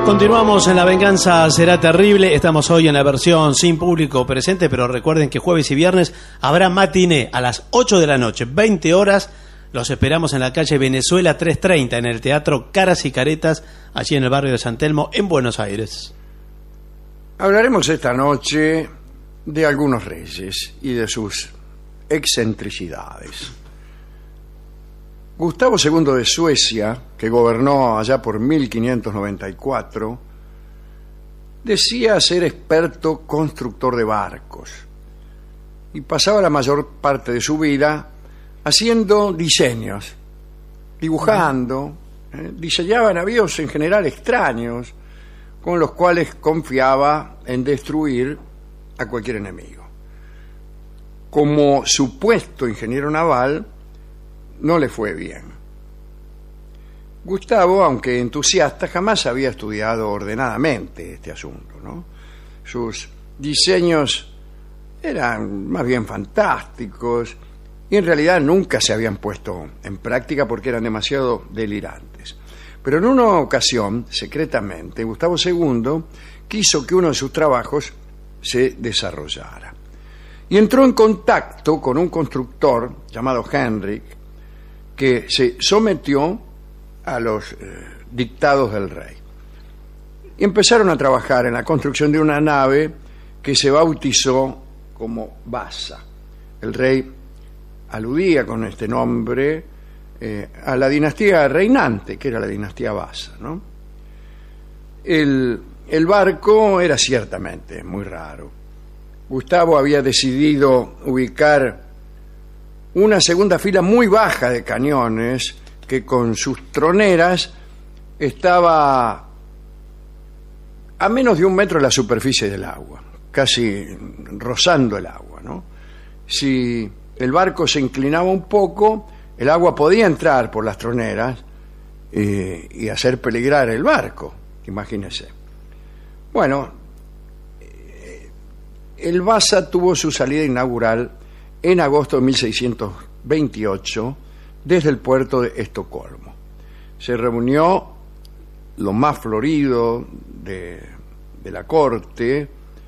Continuamos en La Venganza Será Terrible. Estamos hoy en la versión sin público presente, pero recuerden que jueves y viernes habrá matiné a las 8 de la noche, 20 horas. Los esperamos en la calle Venezuela 330, en el Teatro Caras y Caretas, allí en el barrio de San Telmo, en Buenos Aires. Hablaremos esta noche de algunos reyes y de sus excentricidades. Gustavo II de Suecia, que gobernó allá por 1594, decía ser experto constructor de barcos y pasaba la mayor parte de su vida haciendo diseños, dibujando, diseñaba navíos en general extraños, con los cuales confiaba en destruir a cualquier enemigo. Como supuesto ingeniero naval, no le fue bien. Gustavo, aunque entusiasta, jamás había estudiado ordenadamente este asunto, ¿no? Sus diseños eran más bien fantásticos y en realidad nunca se habían puesto en práctica porque eran demasiado delirantes. Pero en una ocasión, secretamente, Gustavo II quiso que uno de sus trabajos se desarrollara. Y entró en contacto con un constructor llamado Henrik, que se sometió a los dictados del rey. Y empezaron a trabajar en la construcción de una nave que se bautizó como Vasa. El rey aludía con este nombre a la dinastía reinante, que era la dinastía Vasa, ¿no? El barco era ciertamente muy raro. Gustavo había decidido ubicar una segunda fila muy baja de cañones que con sus troneras estaba a menos de 1 metro de la superficie del agua, casi rozando el agua, ¿no? Si el barco se inclinaba un poco, el agua podía entrar por las troneras y hacer peligrar el barco, imagínese. Bueno, el Vasa tuvo su salida inaugural en agosto de 1628 desde el puerto de Estocolmo. Se reunió lo más florido de la corte,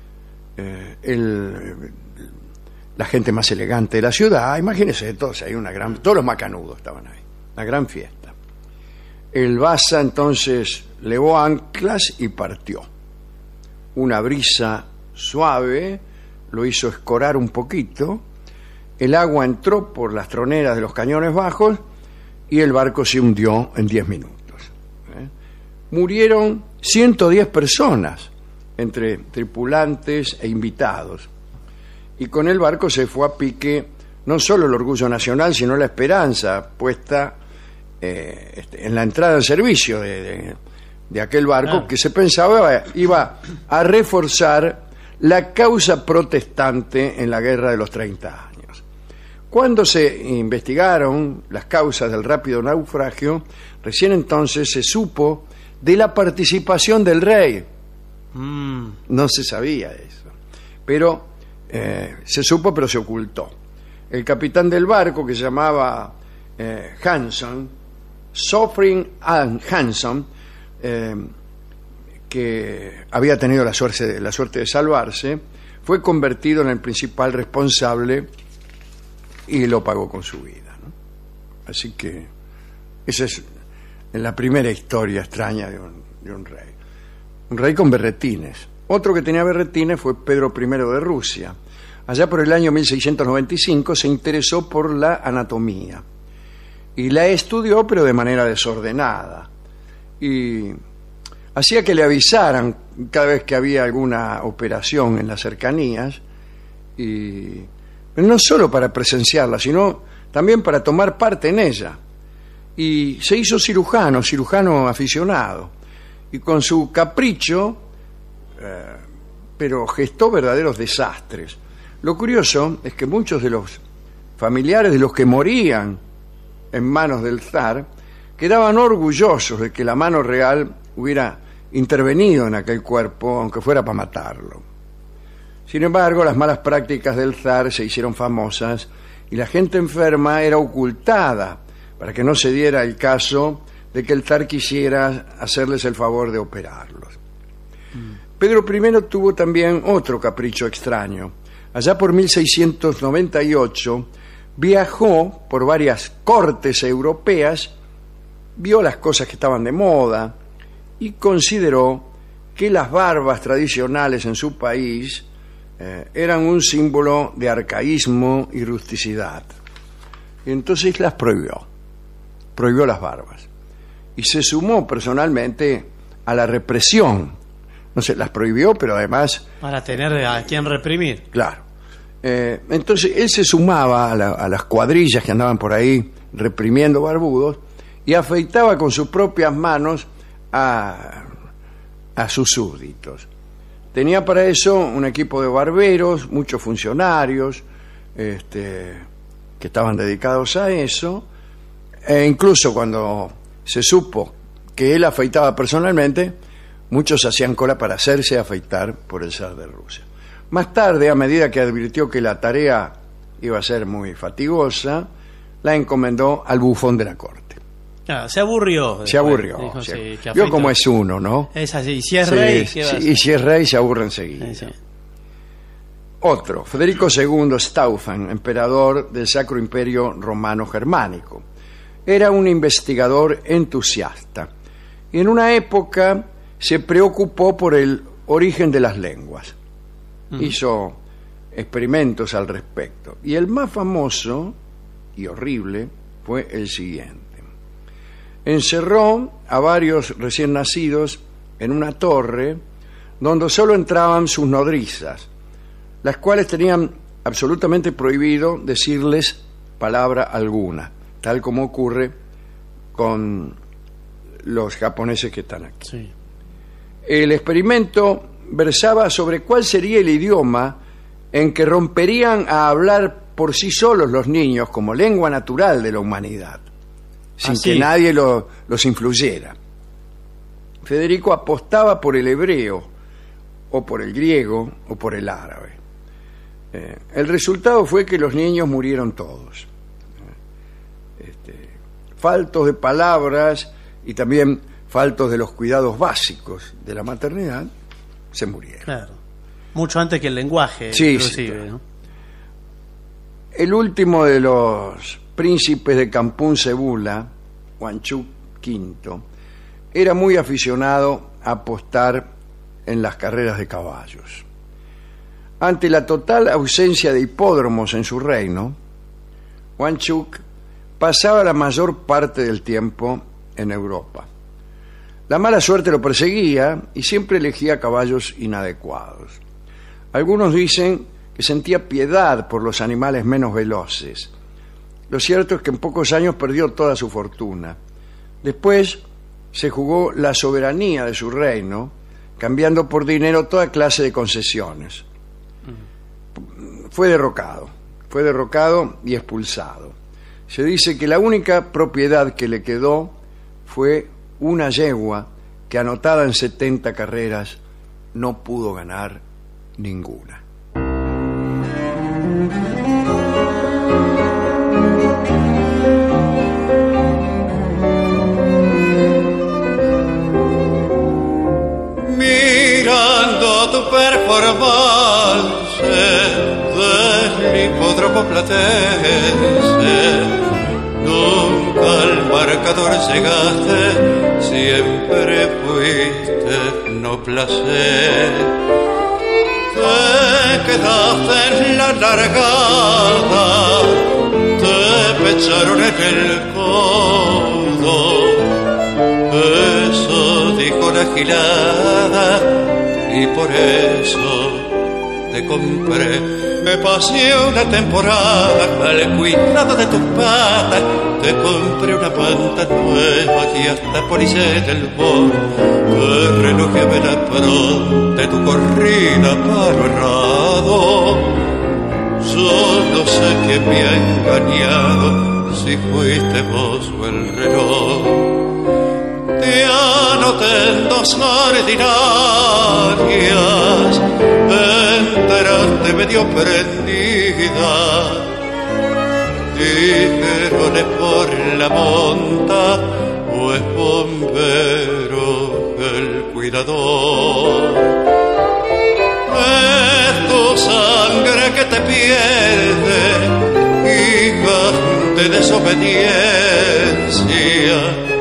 la gente más elegante de la ciudad. Imagínense, todos los macanudos estaban ahí, una gran fiesta. El Vasa entonces levó anclas y partió. Una brisa suave lo hizo escorar un poquito. El agua entró por las troneras de los cañones bajos y el barco se hundió en 10 minutos. Murieron 110 personas, entre tripulantes e invitados. Y con el barco se fue a pique no solo el orgullo nacional, sino la esperanza puesta en la entrada en servicio de aquel barco que se pensaba iba a reforzar la causa protestante en la Guerra de los 30 años. Cuando se investigaron las causas del rápido naufragio, recién entonces se supo de la participación del rey. No se sabía eso, pero se supo, pero se ocultó. El capitán del barco, que se llamaba Hanson, Sofrin Hanson, que había tenido la suerte de salvarse, fue convertido en el principal responsable y lo pagó con su vida, ¿no? Así que esa es la primera historia extraña de un rey. Un rey con berretines. Otro que tenía berretines fue Pedro I de Rusia. Allá por el año 1695 se interesó por la anatomía y la estudió, pero de manera desordenada. Y hacía que le avisaran cada vez que había alguna operación en las cercanías, y no solo para presenciarla, sino también para tomar parte en ella. Y se hizo cirujano aficionado, y con su capricho, pero gestó verdaderos desastres. Lo curioso es que muchos de los familiares de los que morían en manos del zar quedaban orgullosos de que la mano real hubiera intervenido en aquel cuerpo, aunque fuera para matarlo. Sin embargo, las malas prácticas del zar se hicieron famosas y la gente enferma era ocultada para que no se diera el caso de que el zar quisiera hacerles el favor de operarlos. Pedro I tuvo también otro capricho extraño. Allá por 1698 viajó por varias cortes europeas, vio las cosas que estaban de moda y consideró que las barbas tradicionales en su país eran un símbolo de arcaísmo y rusticidad. Y entonces las prohibió las barbas. Y se sumó personalmente a la represión. No sé, las prohibió, pero además... Para tener a quien reprimir. Claro. Entonces él se sumaba a las cuadrillas que andaban por ahí reprimiendo barbudos y afeitaba con sus propias manos a sus súbditos. Tenía para eso un equipo de barberos, muchos funcionarios que estaban dedicados a eso, e incluso cuando se supo que él afeitaba personalmente, muchos hacían cola para hacerse afeitar por el zar de Rusia. Más tarde, a medida que advirtió que la tarea iba a ser muy fatigosa, la encomendó al bufón de la corte. Claro, se aburrió. Se aburrió. Dijo, sí, vio cómo es uno, ¿no? Es así. Si es rey, sí, y si es rey, se aburre enseguida. Sí. Otro, Federico II Stauffen, emperador del Sacro Imperio Romano Germánico. Era un investigador entusiasta y en una época se preocupó por el origen de las lenguas. Hizo experimentos al respecto. Y el más famoso y horrible fue el siguiente. Encerró a varios recién nacidos en una torre donde solo entraban sus nodrizas, las cuales tenían absolutamente prohibido decirles palabra alguna, tal como ocurre con los japoneses que están aquí. Sí. El experimento versaba sobre cuál sería el idioma en que romperían a hablar por sí solos los niños como lengua natural de la humanidad, sin que nadie los influyera. Federico apostaba por el hebreo, o por el griego, o por el árabe. El resultado fue que los niños murieron todos. Faltos de palabras y también faltos de los cuidados básicos de la maternidad, se murieron. Claro. Mucho antes que el lenguaje, sí, inclusive, claro. ¿no? El último de los príncipes de Kampún Sebula, Huangchuk V, era muy aficionado a apostar en las carreras de caballos. Ante la total ausencia de hipódromos en su reino, Huangchuk pasaba la mayor parte del tiempo en Europa. La mala suerte lo perseguía y siempre elegía caballos inadecuados. Algunos dicen que sentía piedad por los animales menos veloces. Lo cierto es que en pocos años perdió toda su fortuna. Después se jugó la soberanía de su reino, cambiando por dinero toda clase de concesiones. Fue derrocado y expulsado. Se dice que la única propiedad que le quedó fue una yegua que, anotada en 70 carreras, no pudo ganar ninguna. Mirando tu performance del hipódromo platense, nunca al marcador llegaste, siempre fuiste no placer. Te quedaste en la largada, te pecharon en el codo, eso dijo la gilada y por eso te compré. Me pasé una temporada al cuidado de tus patas, te compré una manta nueva y hasta policé en el bol. Te relojeaba la pronta tu corrida paro errado. Solo sé que me ha engañado, si fuiste vos o el reloj. Te anoté en dos ordinarias, enteraste medio prendida. Dijeron por la monta, o es bombero el cuidador. Es tu sangre que te pierde, hija de desobediencia.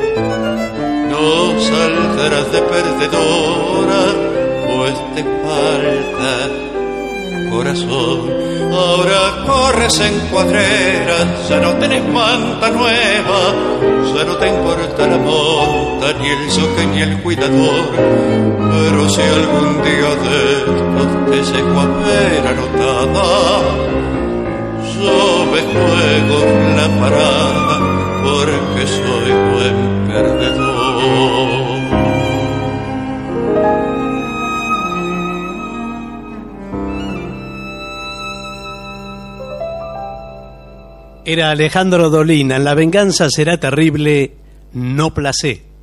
No saldrás de perdedora, pues te falta corazón. Ahora corres en cuadreras, ya no tenés manta nueva, ya no te importa la monta, ni el zoque, ni el cuidador. Pero si algún día de estos te llego a ver anotada, yo me juego la parada, porque soy buen perdedor. Era Alejandro Dolina, en La venganza será terrible, no placé.